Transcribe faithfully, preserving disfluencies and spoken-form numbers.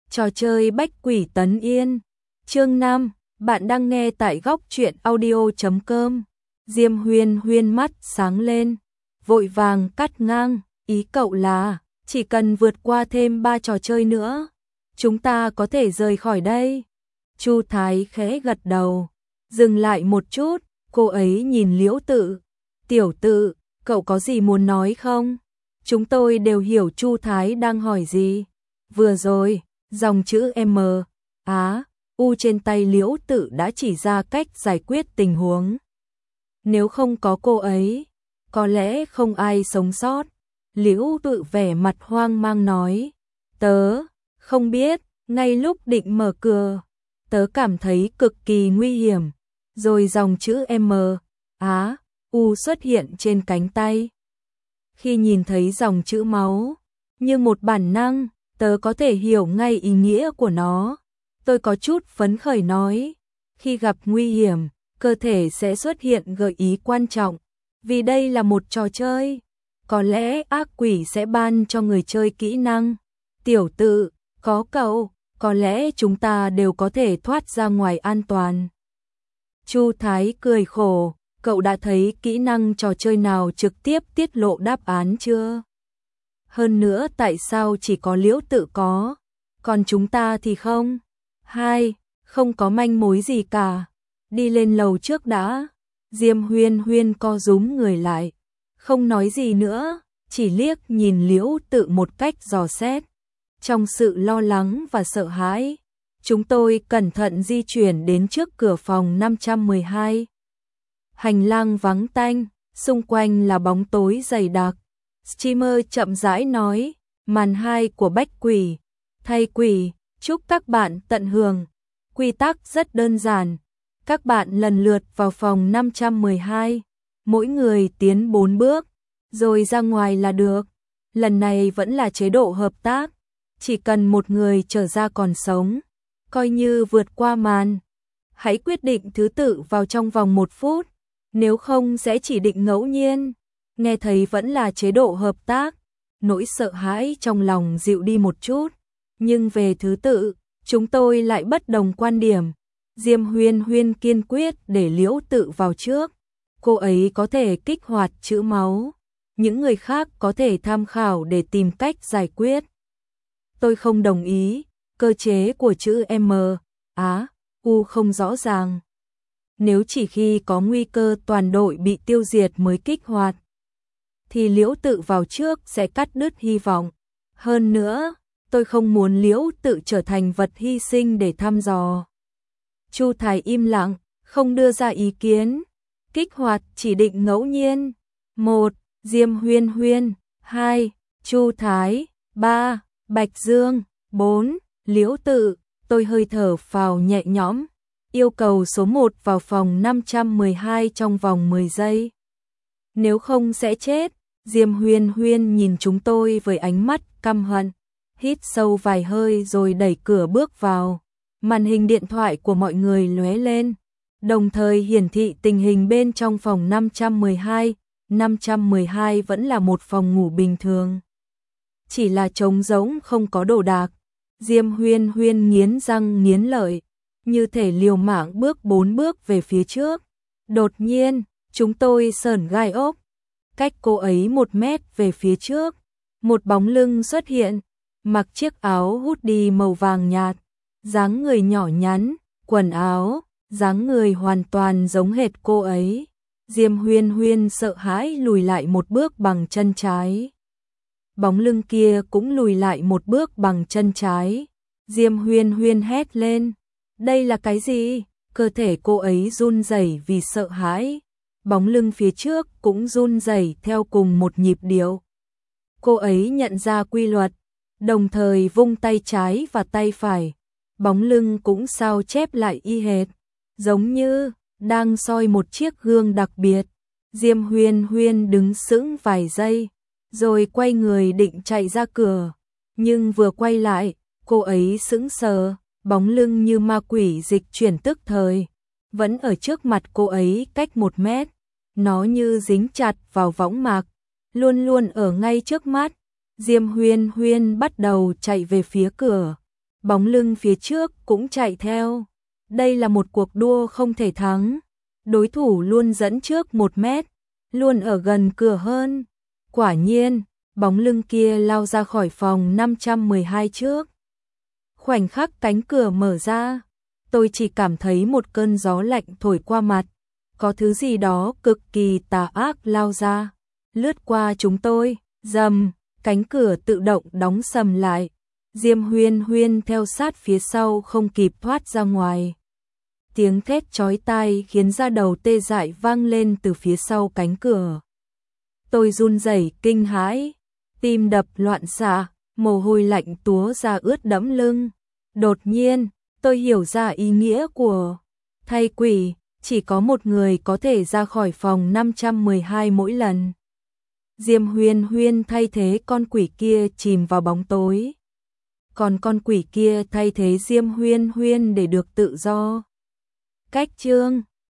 Trò chơi bách quỷ tấn yên. Chương năm, bạn đang nghe tại góc truyện audio chấm com. Diêm Huyên Huyên mắt sáng lên, vội vàng cắt ngang, ý cậu là chỉ cần vượt qua thêm ba trò chơi nữa, chúng ta có thể rời khỏi đây. Chu Thái khẽ gật đầu, dừng lại một chút, cô ấy nhìn Liễu Tự. Tiểu Tự, cậu có gì muốn nói không? Chúng tôi đều hiểu Chu Thái đang hỏi gì. Vừa rồi, dòng chữ M, Á, U trên tay Liễu Tự đã chỉ ra cách giải quyết tình huống. Nếu không có cô ấy, có lẽ không ai sống sót. Liễu Tự vẻ mặt hoang mang nói, tớ không biết, ngay lúc định mở cửa, tớ cảm thấy cực kỳ nguy hiểm. Rồi dòng chữ M, Á, U xuất hiện trên cánh tay. Khi nhìn thấy dòng chữ máu, như một bản năng, tớ có thể hiểu ngay ý nghĩa của nó. Tôi có chút phấn khởi nói, khi gặp nguy hiểm, cơ thể sẽ xuất hiện gợi ý quan trọng. Vì đây là một trò chơi, có lẽ ác quỷ sẽ ban cho người chơi kỹ năng. Tiểu Tự, có cậu, có lẽ chúng ta đều có thể thoát ra ngoài an toàn. Chu Thái cười khổ, cậu đã thấy kỹ năng trò chơi nào trực tiếp tiết lộ đáp án chưa? Hơn nữa tại sao chỉ có Liễu Tự có, còn chúng ta thì không? Hai, không có manh mối gì cả. Đi lên lầu trước đã. Diêm Huyên Huyên co rúm người lại, không nói gì nữa, chỉ liếc nhìn Liễu Tự một cách dò xét. Trong sự lo lắng và sợ hãi, chúng tôi cẩn thận di chuyển đến trước cửa phòng năm trăm mười hai. Hành lang vắng tanh, xung quanh là bóng tối dày đặc. Streamer chậm rãi nói, màn hai của bách quỷ, thay quỷ, chúc các bạn tận hưởng. Quy tắc rất đơn giản, các bạn lần lượt vào phòng năm trăm mười hai, mỗi người tiến bốn bước, rồi ra ngoài là được. Lần này vẫn là chế độ hợp tác, chỉ cần một người trở ra còn sống, coi như vượt qua màn. Hãy quyết định thứ tự vào trong vòng một phút, nếu không sẽ chỉ định ngẫu nhiên. Nghe thấy vẫn là chế độ hợp tác, nỗi sợ hãi trong lòng dịu đi một chút, nhưng về thứ tự, chúng tôi lại bất đồng quan điểm. Diêm Huyên Huyên kiên quyết để Liễu Tự vào trước, cô ấy có thể kích hoạt chữ máu, những người khác có thể tham khảo để tìm cách giải quyết. Tôi không đồng ý, cơ chế của chữ M, Á, U không rõ ràng. Nếu chỉ khi có nguy cơ toàn đội bị tiêu diệt mới kích hoạt, thì Liễu Tự vào trước sẽ cắt đứt hy vọng. Hơn nữa, tôi không muốn Liễu Tự trở thành vật hy sinh để thăm dò. Chu Thái im lặng, không đưa ra ý kiến. Kích hoạt chỉ định ngẫu nhiên. Một, Diêm Huyên Huyên. Hai, Chu Thái. Ba, Bạch Dương. Bốn, Liễu Tự. Tôi hơi thở phào nhẹ nhõm. Yêu cầu số một vào phòng năm trăm mười hai trong vòng mười giây. Nếu không sẽ chết. Diêm Huyên Huyên nhìn chúng tôi với ánh mắt căm hận, hít sâu vài hơi rồi đẩy cửa bước vào. Màn hình điện thoại của mọi người lóe lên, đồng thời hiển thị tình hình bên trong phòng năm trăm mười hai. năm trăm mười hai vẫn là một phòng ngủ bình thường, chỉ là trống rỗng không có đồ đạc. Diêm Huyên Huyên nghiến răng nghiến lợi, như thể liều mạng bước bốn bước về phía trước. Đột nhiên, chúng tôi sởn gai ốc. Cách cô ấy một mét về phía trước, một bóng lưng xuất hiện, mặc chiếc áo hoodie màu vàng nhạt, dáng người nhỏ nhắn, quần áo, dáng người hoàn toàn giống hệt cô ấy. Diêm Huyên Huyên sợ hãi lùi lại một bước bằng chân trái. Bóng lưng kia cũng lùi lại một bước bằng chân trái. Diêm Huyên Huyên hét lên, đây là cái gì? Cơ thể cô ấy run rẩy vì sợ hãi. Bóng lưng phía trước cũng run rẩy theo cùng một nhịp điệu. Cô ấy nhận ra quy luật, đồng thời vung tay trái và tay phải. Bóng lưng cũng sao chép lại y hệt, giống như đang soi một chiếc gương đặc biệt. Diêm Huyên Huyên đứng sững vài giây, rồi quay người định chạy ra cửa. Nhưng vừa quay lại, cô ấy sững sờ, bóng lưng như ma quỷ dịch chuyển tức thời, vẫn ở trước mặt cô ấy cách một mét. Nó như dính chặt vào võng mạc, luôn luôn ở ngay trước mắt. Diêm Huyên Huyên bắt đầu chạy về phía cửa. bóng lưng phía trước cũng chạy theo. Đây là một cuộc đua không thể thắng. Đối thủ luôn dẫn trước một mét, luôn ở gần cửa hơn. Quả nhiên, bóng lưng kia lao ra khỏi phòng năm trăm mười hai trước. Khoảnh khắc cánh cửa mở ra, tôi chỉ cảm thấy một cơn gió lạnh thổi qua mặt. Có thứ gì đó cực kỳ tà ác lao ra, lướt qua chúng tôi, rầm, cánh cửa tự động đóng sầm lại. Diêm Huyên Huyên theo sát phía sau không kịp thoát ra ngoài. Tiếng thét chói tai khiến da đầu tê dại vang lên từ phía sau cánh cửa. Tôi run rẩy kinh hãi, tim đập loạn xạ, mồ hôi lạnh túa ra ướt đẫm lưng. Đột nhiên, tôi hiểu ra ý nghĩa của thay quỷ, chỉ có một người có thể ra khỏi phòng năm trăm mười hai mỗi lần. Diêm Huyên Huyên thay thế con quỷ kia chìm vào bóng tối. Còn con quỷ kia thay thế Diêm Huyên Huyên để được tự do. Cách chương